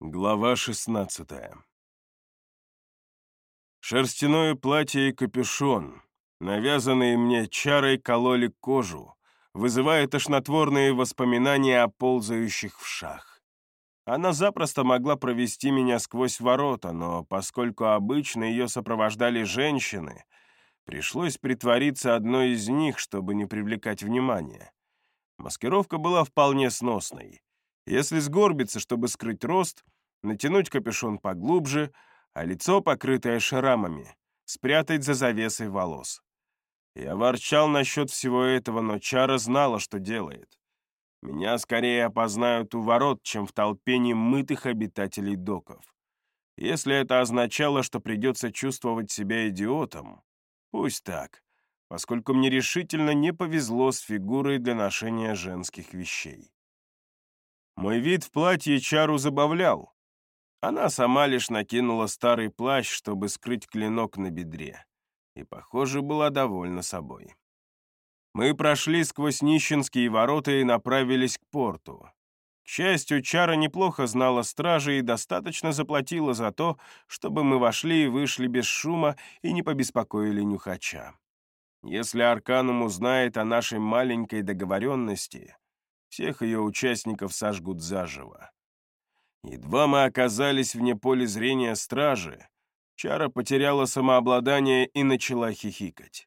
Глава 16. Шерстяное платье и капюшон, навязанные мне чарой, кололи кожу, вызывая тошнотворные воспоминания о ползающих вшах. Она запросто могла провести меня сквозь ворота, но поскольку обычно ее сопровождали женщины, пришлось притвориться одной из них, чтобы не привлекать внимания. Маскировка была вполне сносной. Если сгорбиться, чтобы скрыть рост, натянуть капюшон поглубже, а лицо, покрытое шрамами, спрятать за завесой волос. Я ворчал насчет всего этого, но Чара знала, что делает. Меня скорее опознают у ворот, чем в толпе немытых обитателей доков. Если это означало, что придется чувствовать себя идиотом, пусть так, поскольку мне решительно не повезло с фигурой для ношения женских вещей. Мой вид в платье Чару забавлял. Она сама лишь накинула старый плащ, чтобы скрыть клинок на бедре, и, похоже, была довольна собой. Мы прошли сквозь нищенские ворота и направились к порту. К счастью, Чара неплохо знала стражи и достаточно заплатила за то, чтобы мы вошли и вышли без шума и не побеспокоили нюхача. Если Арканум узнает о нашей маленькой договоренности, всех ее участников сожгут заживо. Едва мы оказались вне поля зрения стражи, Чара потеряла самообладание и начала хихикать.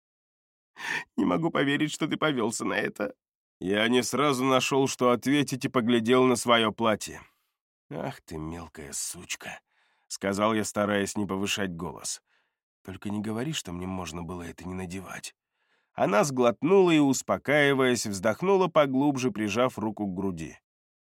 «Не могу поверить, что ты повелся на это». Я не сразу нашел, что ответить, и поглядел на свое платье. «Ах ты, мелкая сучка», — сказал я, стараясь не повышать голос. «Только не говори, что мне можно было это не надевать». Она сглотнула и, успокаиваясь, вздохнула поглубже, прижав руку к груди.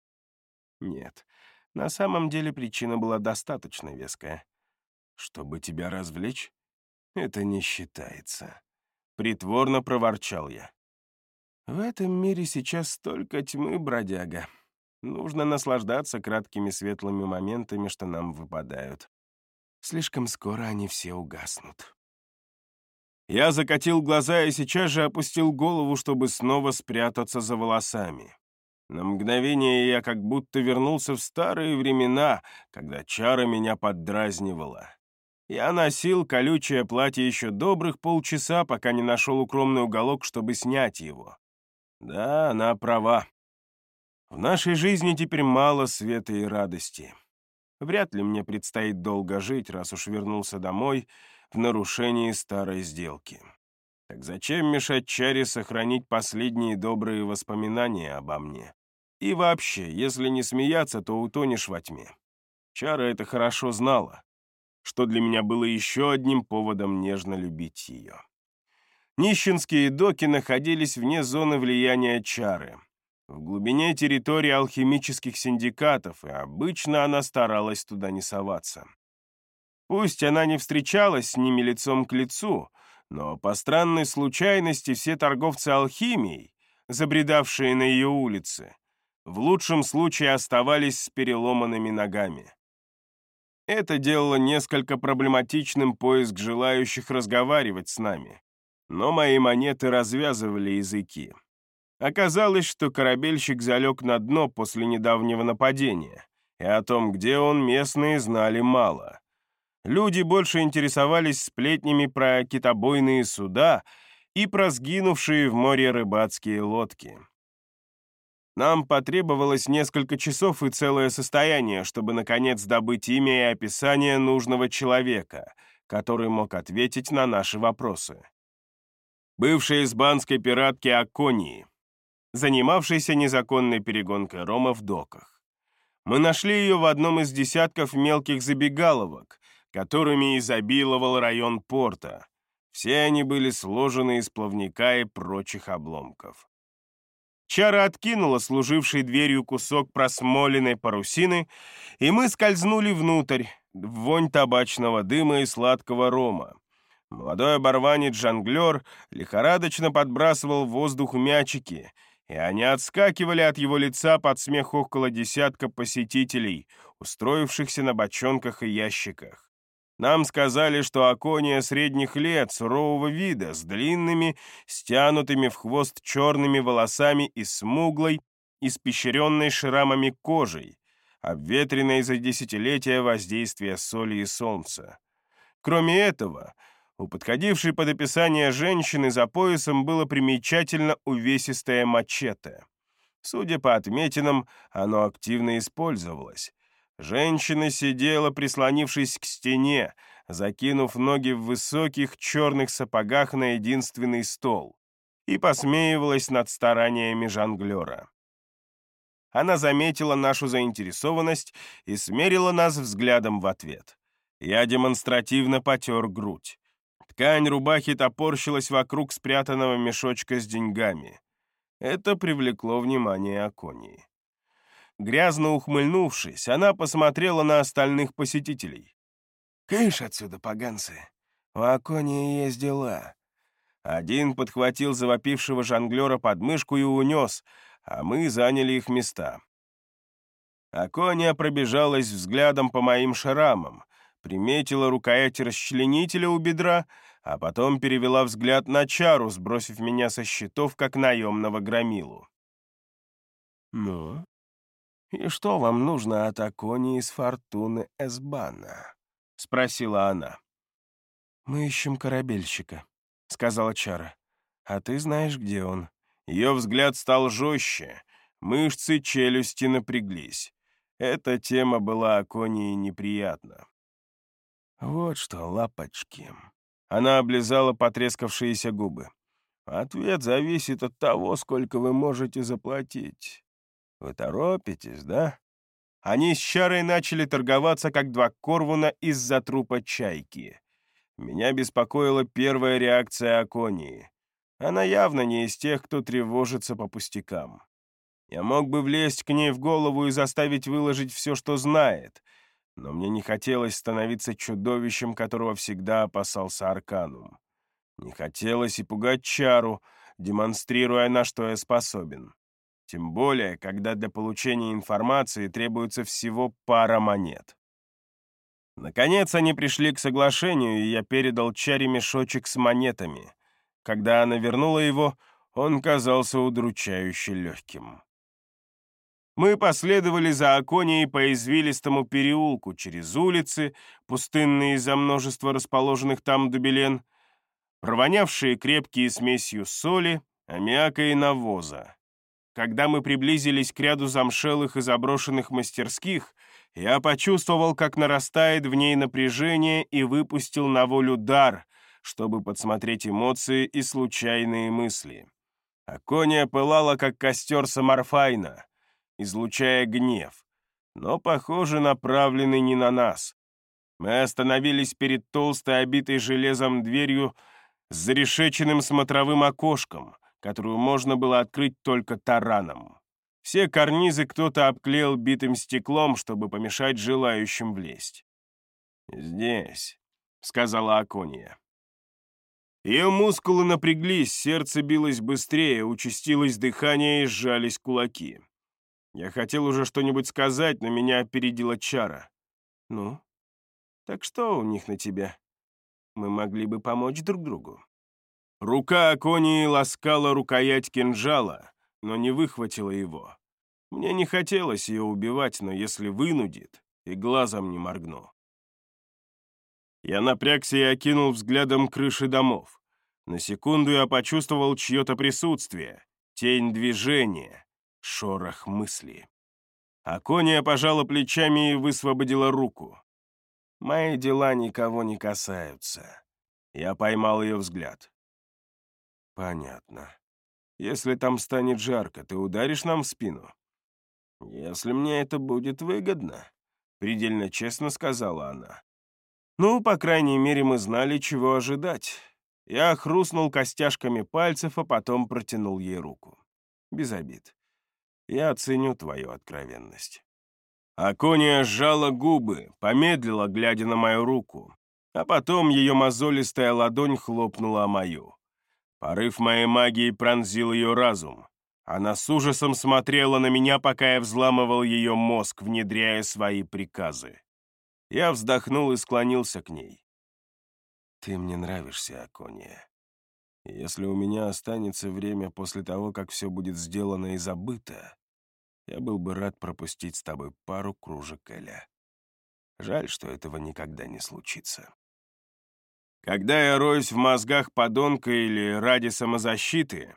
Нет, на самом деле причина была достаточно веская. «Чтобы тебя развлечь? Это не считается», — притворно проворчал я. «В этом мире сейчас столько тьмы, бродяга. Нужно наслаждаться краткими светлыми моментами, что нам выпадают. Слишком скоро они все угаснут». Я закатил глаза и сейчас же опустил голову, чтобы снова спрятаться за волосами. На мгновение я как будто вернулся в старые времена, когда Чара меня поддразнивала. Я носил колючее платье еще добрых полчаса, пока не нашел укромный уголок, чтобы снять его. Да, она права. В нашей жизни теперь мало света и радости. Вряд ли мне предстоит долго жить, раз уж вернулся домой в нарушении старой сделки. Так зачем мешать Чаре сохранить последние добрые воспоминания обо мне? И вообще, если не смеяться, то утонешь во тьме. Чара это хорошо знала, что для меня было еще одним поводом нежно любить ее. Нищенские доки находились вне зоны влияния Чары, в глубине территории алхимических синдикатов, и обычно она старалась туда не соваться. Пусть она не встречалась с ними лицом к лицу, но по странной случайности все торговцы алхимией, забредавшие на ее улицы, в лучшем случае оставались с переломанными ногами. Это делало несколько проблематичным поиск желающих разговаривать с нами, но мои монеты развязывали языки. Оказалось, что корабельщик залег на дно после недавнего нападения, и о том, где он, местные знали мало. Люди больше интересовались сплетнями про китобойные суда и про сгинувшие в море рыбацкие лодки. Нам потребовалось несколько часов и целое состояние, чтобы, наконец, добыть имя и описание нужного человека, который мог ответить на наши вопросы. Бывшая избанской пиратки Аконии, занимавшейся незаконной перегонкой рома в доках. Мы нашли ее в одном из десятков мелких забегаловок, которыми изобиловал район порта. Все они были сложены из плавника и прочих обломков. Чара откинула служивший дверью кусок просмоленной парусины, и мы скользнули внутрь, в вонь табачного дыма и сладкого рома. Молодой оборванец-жонглер лихорадочно подбрасывал в воздух мячики, и они отскакивали от его лица под смех около десятка посетителей, устроившихся на бочонках и ящиках. Нам сказали, что Акония средних лет, сурового вида, с длинными, стянутыми в хвост черными волосами и смуглой, испещренной шрамами кожей. обветренной за десятилетия воздействия соли и солнца. Кроме этого, у подходившей под описание женщины за поясом было примечательно увесистое мачете. Судя по отметинам, оно активно использовалось. Женщина сидела, прислонившись к стене, закинув ноги в высоких черных сапогах на единственный стол, и посмеивалась над стараниями жонглера. Она заметила нашу заинтересованность и смерила нас взглядом в ответ. Я демонстративно потер грудь. Ткань рубахи топорщилась вокруг спрятанного мешочка с деньгами. Это привлекло внимание Аконии. Грязно ухмыльнувшись, она посмотрела на остальных посетителей. «Кыш отсюда, поганцы! У Аконии есть дела». Один подхватил завопившего жонглера под мышку и унес, а мы заняли их места. Акония пробежалась взглядом по моим шрамам, приметила рукоять расчленителя у бедра, а потом перевела взгляд на Чару, сбросив меня со счетов, как наемного громилу. «Ну, и что вам нужно от Аконии из Фортуны Эсбана?» — спросила она. «Мы ищем корабельщика», — сказала Чара. «А ты знаешь, где он». Ее взгляд стал жестче, мышцы челюсти напряглись. Эта тема была Аконии неприятна. «Вот что, лапочки». Она облизала потрескавшиеся губы. «Ответ зависит от того, сколько вы можете заплатить. Вы торопитесь, да?» Они с Чарой начали торговаться, как два корвуна из-за трупа чайки. Меня беспокоила первая реакция Аконии. Она явно не из тех, кто тревожится по пустякам. Я мог бы влезть к ней в голову и заставить выложить все, что знает, но мне не хотелось становиться чудовищем, которого всегда опасался Арканум. Не хотелось и пугать Чару, демонстрируя, на что я способен. Тем более, когда для получения информации требуется всего пара монет. Наконец они пришли к соглашению, и я передал Чаре мешочек с монетами. Когда она вернула его, он казался удручающе легким. Мы последовали за Аконией по извилистому переулку, через улицы, пустынные из-за множества расположенных там дубелен, провонявшие крепкие смесью соли, аммиака и навоза. Когда мы приблизились к ряду замшелых и заброшенных мастерских, я почувствовал, как нарастает в ней напряжение, и выпустил на волю дар, чтобы подсмотреть эмоции и случайные мысли. Акония пылала, как костер Самарфайна, излучая гнев, но, похоже, направленный не на нас. Мы остановились перед толстой, обитой железом дверью с зарешеченным смотровым окошком, которую можно было открыть только тараном. Все карнизы кто-то обклеил битым стеклом, чтобы помешать желающим влезть. «Здесь», — сказала Акония. Ее мускулы напряглись, сердце билось быстрее, участилось дыхание и сжались кулаки. Я хотел уже что-нибудь сказать, но меня опередила Чара. «Ну, так что у них на тебя? Мы могли бы помочь друг другу». Рука Аконии ласкала рукоять кинжала, но не выхватила его. Мне не хотелось ее убивать, но если вынудит, и глазом не моргну. Я напрягся и окинул взглядом крыши домов. На секунду я почувствовал чье-то присутствие, тень движения, шорох мысли. Акония пожала плечами и высвободила руку. «Мои дела никого не касаются». Я поймал ее взгляд. «Понятно. Если там станет жарко, ты ударишь нам в спину?» «Если мне это будет выгодно», — предельно честно сказала она. «Ну, по крайней мере, мы знали, чего ожидать». Я хрустнул костяшками пальцев, а потом протянул ей руку. «Без обид. Я оценю твою откровенность». Акония сжала губы, помедлила, глядя на мою руку, а потом ее мозолистая ладонь хлопнула о мою. Порыв моей магии пронзил ее разум. Она с ужасом смотрела на меня, пока я взламывал ее мозг, внедряя свои приказы. Я вздохнул и склонился к ней. «Ты мне нравишься, Акония. Если у меня останется время после того, как все будет сделано и забыто, я был бы рад пропустить с тобой пару кружек эля. Жаль, что этого никогда не случится. Когда я роюсь в мозгах подонка или ради самозащиты,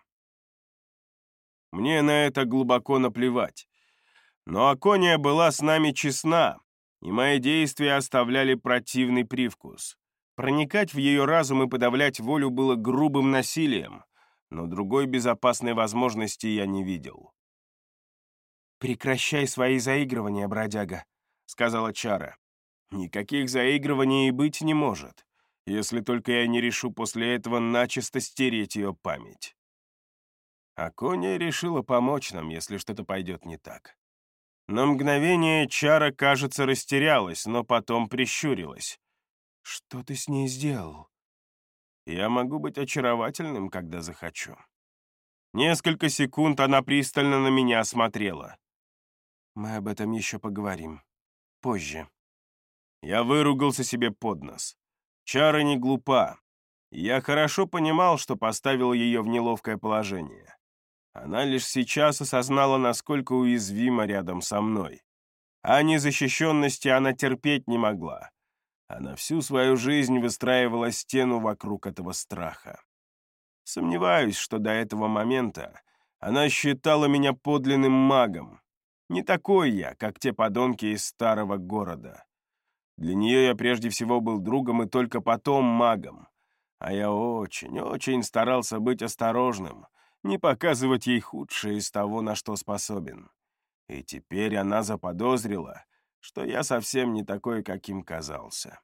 мне на это глубоко наплевать. Но Акония была с нами честна, и мои действия оставляли противный привкус. Проникать в ее разум и подавлять волю было грубым насилием, но другой безопасной возможности я не видел. «Прекращай свои заигрывания, бродяга», — сказала Чара. «Никаких заигрываний и быть не может, если только я не решу после этого начисто стереть ее память». Акония решила помочь нам, если что-то пойдет не так. На мгновение Чара, кажется, растерялась, но потом прищурилась. «Что ты с ней сделал?» «Я могу быть очаровательным, когда захочу». Несколько секунд она пристально на меня смотрела. «Мы об этом еще поговорим. Позже». Я выругался себе под нос. Чара не глупа. Я хорошо понимал, что поставил ее в неловкое положение. Она лишь сейчас осознала, насколько уязвима рядом со мной. А незащищенности она терпеть не могла. Она всю свою жизнь выстраивала стену вокруг этого страха. Сомневаюсь, что до этого момента она считала меня подлинным магом. Не такой я, как те подонки из старого города. Для нее я прежде всего был другом и только потом магом. А я очень старался быть осторожным, не показывать ей худшее из того, на что способен. И теперь она заподозрила, что я совсем не такой, каким казался.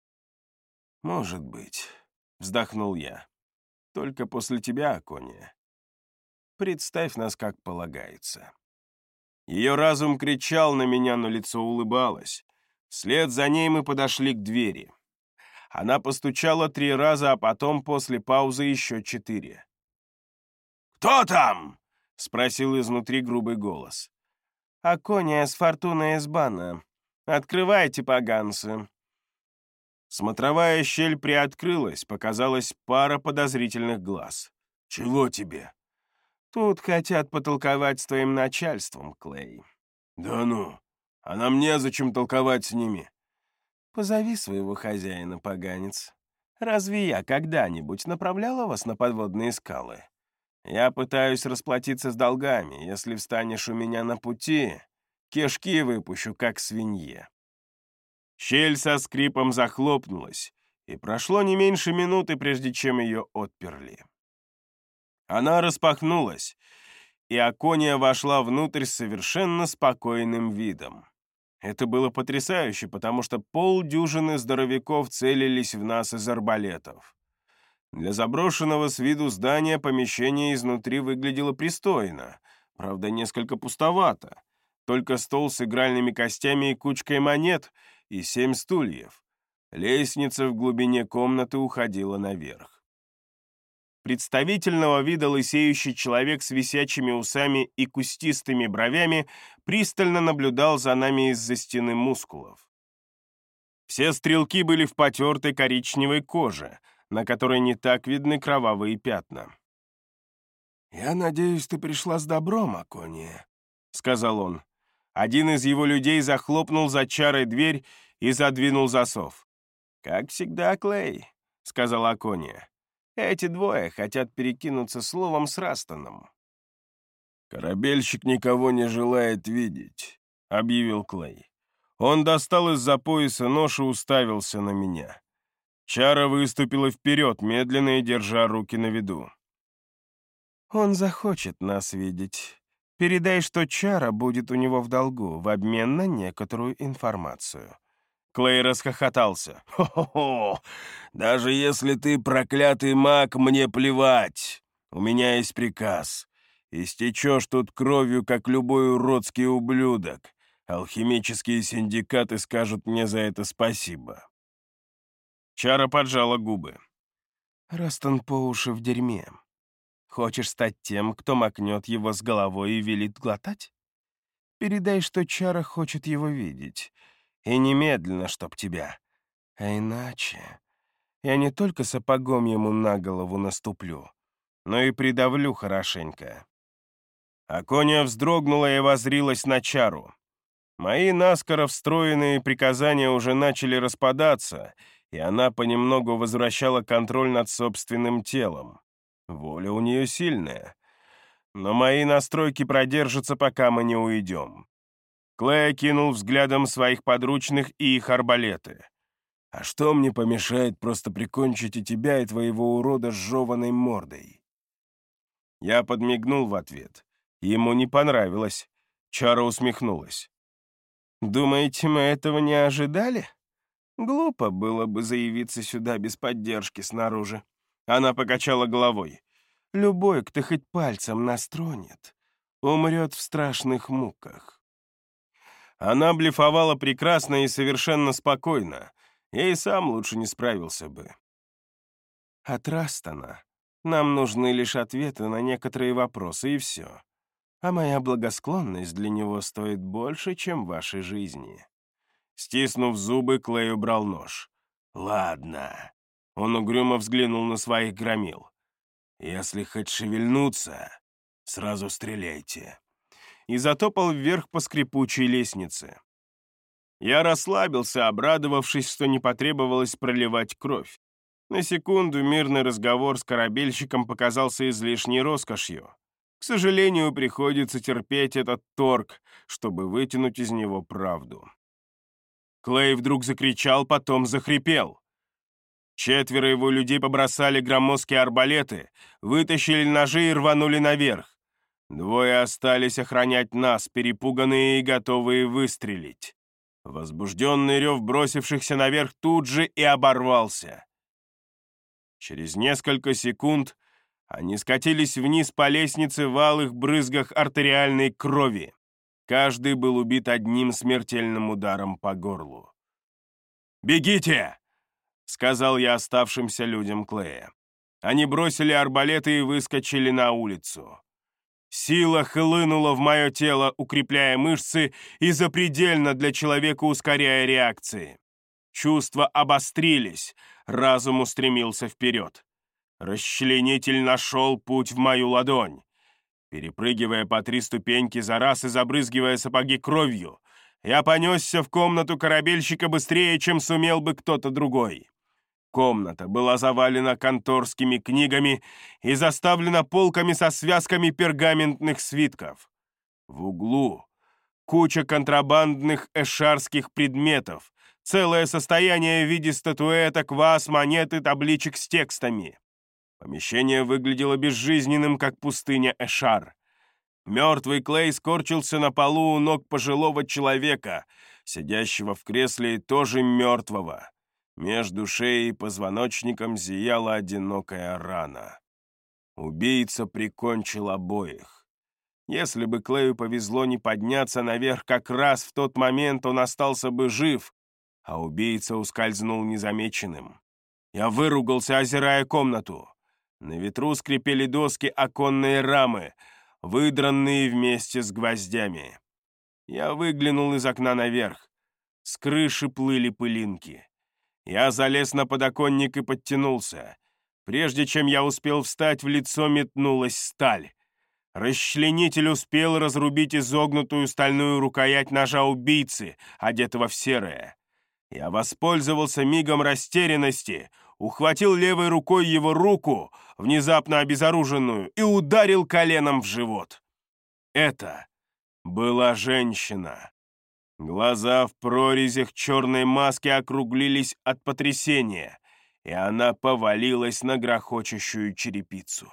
«Может быть», — вздохнул я, — «только после тебя, Акония. Представь нас, как полагается». Ее разум кричал на меня, но лицо улыбалось. Вслед за ней мы подошли к двери. Она постучала 3 раза, а потом после паузы еще 4. «Кто там?» — спросил изнутри грубый голос. «Акония с Фортуна из Бана. Открывайте, поганцы». Смотровая щель приоткрылась, показалась пара подозрительных глаз. «Чего тебе?» «Тут хотят потолковать с твоим начальством, Клей». «Да ну, а нам незачем толковать с ними». «Позови своего хозяина, поганец. Разве я когда-нибудь направляла вас на подводные скалы? Я пытаюсь расплатиться с долгами. Если встанешь у меня на пути, кишки выпущу, как свинье». Щель со скрипом захлопнулась, и прошло не меньше минуты, прежде чем ее отперли. Она распахнулась, и Акония вошла внутрь с совершенно спокойным видом. Это было потрясающе, потому что полдюжины здоровяков целились в нас из арбалетов. Для заброшенного с виду здания помещение изнутри выглядело пристойно, правда, несколько пустовато. Только стол с игральными костями и кучкой монет и 7 стульев. Лестница в глубине комнаты уходила наверх. Представительного вида лысеющий человек с висячими усами и кустистыми бровями пристально наблюдал за нами из-за стены мускулов. Все стрелки были в потертой коричневой коже, на которой не так видны кровавые пятна. «Я надеюсь, ты пришла с добром, Акония», — сказал он. Один из его людей захлопнул за Чарой дверь и задвинул засов. «Как всегда, Клей», — сказала Акония. «Эти двое хотят перекинуться словом с Растоном». «Корабельщик никого не желает видеть», — объявил Клей. Он достал из-за пояса нож и уставился на меня. Чара выступила вперед, медленно и держа руки на виду. «Он захочет нас видеть. Передай, что Чара будет у него в долгу в обмен на некоторую информацию». Клей расхохотался. «Хо-хо-хо! Даже если ты проклятый маг, мне плевать. У меня есть приказ. Истечешь тут кровью, как любой уродский ублюдок. Алхимические синдикаты скажут мне за это спасибо». Чара поджала губы. «Растон по уши в дерьме. Хочешь стать тем, кто макнет его с головой и велит глотать? Передай, что Чара хочет его видеть. И немедленно, чтоб тебя. А иначе я не только сапогом ему на голову наступлю, но и придавлю хорошенько». Акония вздрогнула и воззрилась на чару. Мои наскоро встроенные приказания уже начали распадаться, и она понемногу возвращала контроль над собственным телом. Воля у нее сильная. Но мои настройки продержатся, пока мы не уйдем. Клей кинул взглядом своих подручных и их арбалеты. «А что мне помешает просто прикончить и тебя, и твоего урода с жеваной мордой?» Я подмигнул в ответ. Ему не понравилось. Чара усмехнулась. «Думаете, мы этого не ожидали? Глупо было бы заявиться сюда без поддержки снаружи». Она покачала головой. «Любой, кто хоть пальцем нас тронет, умрет в страшных муках». Она блефовала прекрасно и совершенно спокойно. Я и сам лучше не справился бы. «От Растона нам нужны лишь ответы на некоторые вопросы, и все. А моя благосклонность для него стоит больше, чем вашей жизни». Стиснув зубы, Клей убрал нож. «Ладно». Он угрюмо взглянул на своих громил. «Если хоть шевельнуться, сразу стреляйте». И затопал вверх по скрипучей лестнице. Я расслабился, обрадовавшись, что не потребовалось проливать кровь. На секунду мирный разговор с корабельщиком показался излишней роскошью. К сожалению, приходится терпеть этот торг, чтобы вытянуть из него правду. Клей вдруг закричал, потом захрипел. 4 его людей побросали громоздкие арбалеты, вытащили ножи и рванули наверх. 2 остались охранять нас, перепуганные и готовые выстрелить. Возбужденный рев бросившихся наверх тут же и оборвался. Через несколько секунд они скатились вниз по лестнице в алых брызгах артериальной крови. Каждый был убит одним смертельным ударом по горлу. «Бегите!» — сказал я оставшимся людям Клея. Они бросили арбалеты и выскочили на улицу. Сила хлынула в мое тело, укрепляя мышцы и запредельно для человека ускоряя реакции. Чувства обострились, разум устремился вперед. Расчленитель нашел путь в мою ладонь. Перепрыгивая по 3 ступеньки за раз и забрызгивая сапоги кровью, я понесся в комнату корабельщика быстрее, чем сумел бы кто-то другой. Комната была завалена конторскими книгами и заставлена полками со связками пергаментных свитков. В углу куча контрабандных эшарских предметов, целое состояние в виде статуэток, ваз, монет и табличек с текстами. Помещение выглядело безжизненным, как пустыня Эшар. Мертвый Клей скорчился на полу у ног пожилого человека, сидящего в кресле и тоже мертвого. Между шеей и позвоночником зияла одинокая рана. Убийца прикончил обоих. Если бы Клею повезло не подняться наверх как раз в тот момент, он остался бы жив, а убийца ускользнул незамеченным. Я выругался, озирая комнату. На ветру скрипели доски оконной рамы, выдранные вместе с гвоздями. Я выглянул из окна наверх. С крыши плыли пылинки. Я залез на подоконник и подтянулся. Прежде чем я успел встать, в лицо метнулась сталь. Расчленитель успел разрубить изогнутую стальную рукоять ножа убийцы, одетого в серое. Я воспользовался мигом растерянности, ухватил левой рукой его руку, внезапно обезоруженную, и ударил коленом в живот. Это была женщина. Глаза в прорезях черной маски округлились от потрясения, и она повалилась на грохочущую черепицу.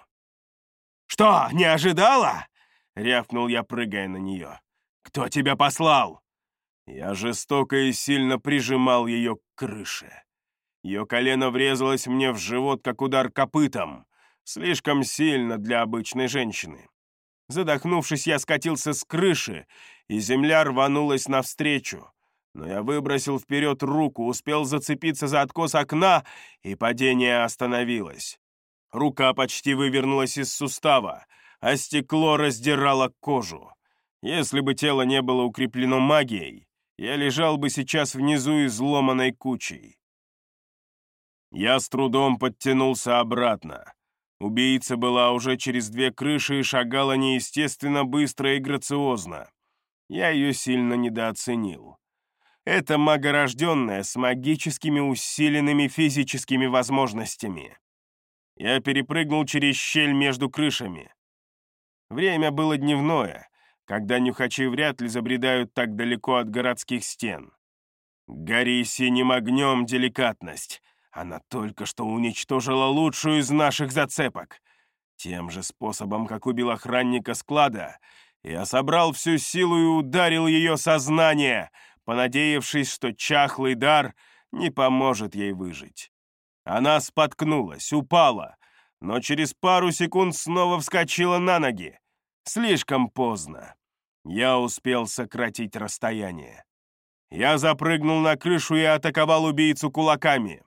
«Что, не ожидала?» — рявкнул я, прыгая на нее. «Кто тебя послал?» Я жестоко и сильно прижимал ее к крыше. Ее колено врезалось мне в живот, как удар копытом, слишком сильно для обычной женщины. Задохнувшись, я скатился с крыши, и земля рванулась навстречу. Но я выбросил вперед руку, успел зацепиться за откос окна, и падение остановилось. Рука почти вывернулась из сустава, а стекло раздирало кожу. Если бы тело не было укреплено магией, я лежал бы сейчас внизу изломанной кучей. Я с трудом подтянулся обратно. Убийца была уже через 2 крыши и шагала неестественно быстро и грациозно. Я ее сильно недооценил. Это магорожденная с магическими усиленными физическими возможностями. Я перепрыгнул через щель между крышами. Время было дневное, когда нюхачи вряд ли забредают так далеко от городских стен. Гори синим огнем деликатность. Она только что уничтожила лучшую из наших зацепок. Тем же способом, как убил охранника склада, я собрал всю силу и ударил ее сознание, понадеявшись, что чахлый дар не поможет ей выжить. Она споткнулась, упала, но через пару секунд снова вскочила на ноги. Слишком поздно. Я успел сократить расстояние. Я запрыгнул на крышу и атаковал убийцу кулаками.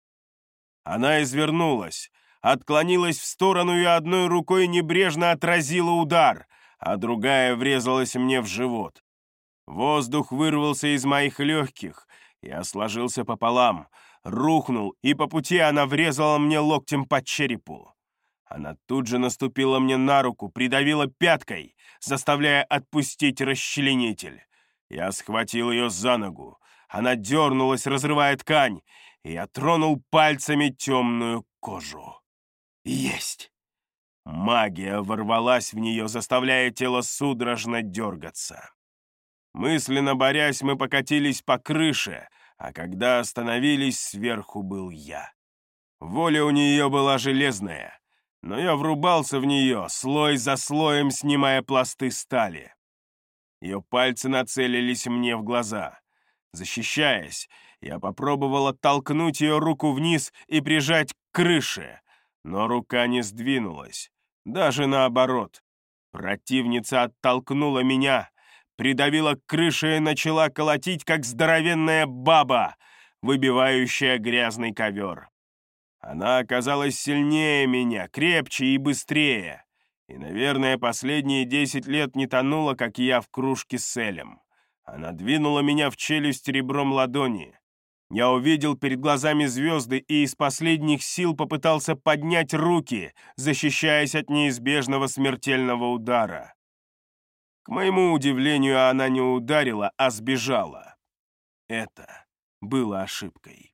Она извернулась, отклонилась в сторону и одной рукой небрежно отразила удар, а другая врезалась мне в живот. Воздух вырвался из моих легких, я сложился пополам, рухнул, и по пути она врезала мне локтем по черепу. Она тут же наступила мне на руку, придавила пяткой, заставляя отпустить расчленитель. Я схватил ее за ногу. Она дернулась, разрывая ткань, и я тронул пальцами темную кожу. Есть! Магия ворвалась в нее, заставляя тело судорожно дергаться. Мысленно борясь, мы покатились по крыше, а когда остановились, сверху был я. Воля у нее была железная, но я врубался в нее, слой за слоем снимая пласты стали. Ее пальцы нацелились мне в глаза. Защищаясь, я попробовал оттолкнуть ее руку вниз и прижать к крыше, но рука не сдвинулась, даже наоборот. Противница оттолкнула меня, придавила к крыше и начала колотить, как здоровенная баба, выбивающая грязный ковер. Она оказалась сильнее меня, крепче и быстрее. И, наверное, последние 10 лет не тонула, как я, в кружке с элем. Она двинула меня в челюсть ребром ладони. Я увидел перед глазами звезды и из последних сил попытался поднять руки, защищаясь от неизбежного смертельного удара. К моему удивлению, она не ударила, а сбежала. Это было ошибкой.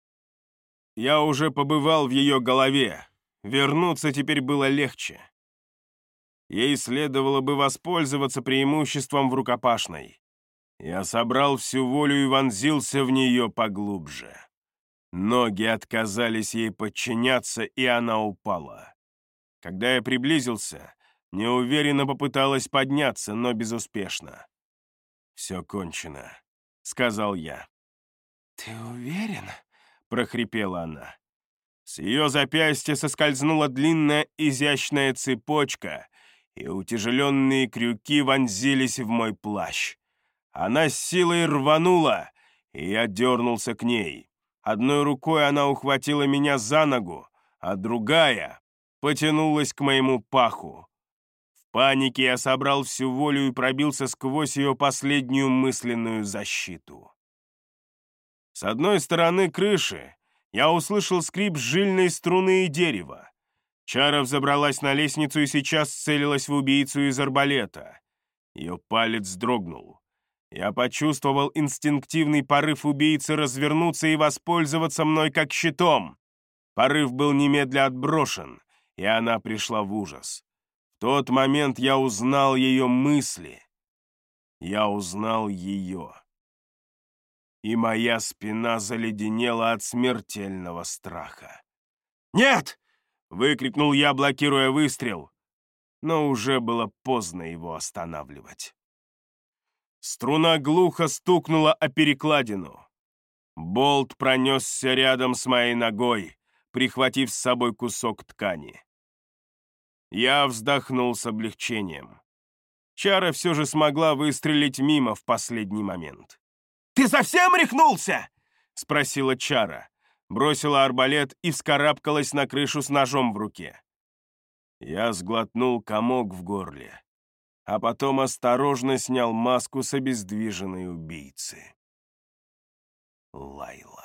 Я уже побывал в ее голове. Вернуться теперь было легче. Ей следовало бы воспользоваться преимуществом в рукопашной. Я собрал всю волю и вонзился в нее поглубже. Ноги отказались ей подчиняться, и она упала. Когда я приблизился, неуверенно попыталась подняться, но безуспешно. «Все кончено», — сказал я. «Ты уверен?» — прохрипела она. С ее запястья соскользнула длинная изящная цепочка, и утяжеленные крюки вонзились в мой плащ. Она с силой рванула, и я дернулся к ней. Одной рукой она ухватила меня за ногу, а другая потянулась к моему паху. В панике я собрал всю волю и пробился сквозь ее последнюю мысленную защиту. С одной стороны крыши я услышал скрип жильной струны и дерева. Чара взобралась на лестницу и сейчас целилась в убийцу из арбалета. Ее палец дрогнул. Я почувствовал инстинктивный порыв убийцы развернуться и воспользоваться мной как щитом. Порыв был немедля отброшен, и она пришла в ужас. В тот момент я узнал ее мысли. Я узнал ее. И моя спина заледенела от смертельного страха. «Нет!» — выкрикнул я, блокируя выстрел, но уже было поздно его останавливать. Струна глухо стукнула о перекладину. Болт пронесся рядом с моей ногой, прихватив с собой кусок ткани. Я вздохнул с облегчением. Чара все же смогла выстрелить мимо в последний момент. «Ты совсем рехнулся?» — спросила Чара. Бросила арбалет и вскарабкалась на крышу с ножом в руке. Я сглотнул комок в горле, а потом осторожно снял маску с обездвиженной убийцы. Лайла.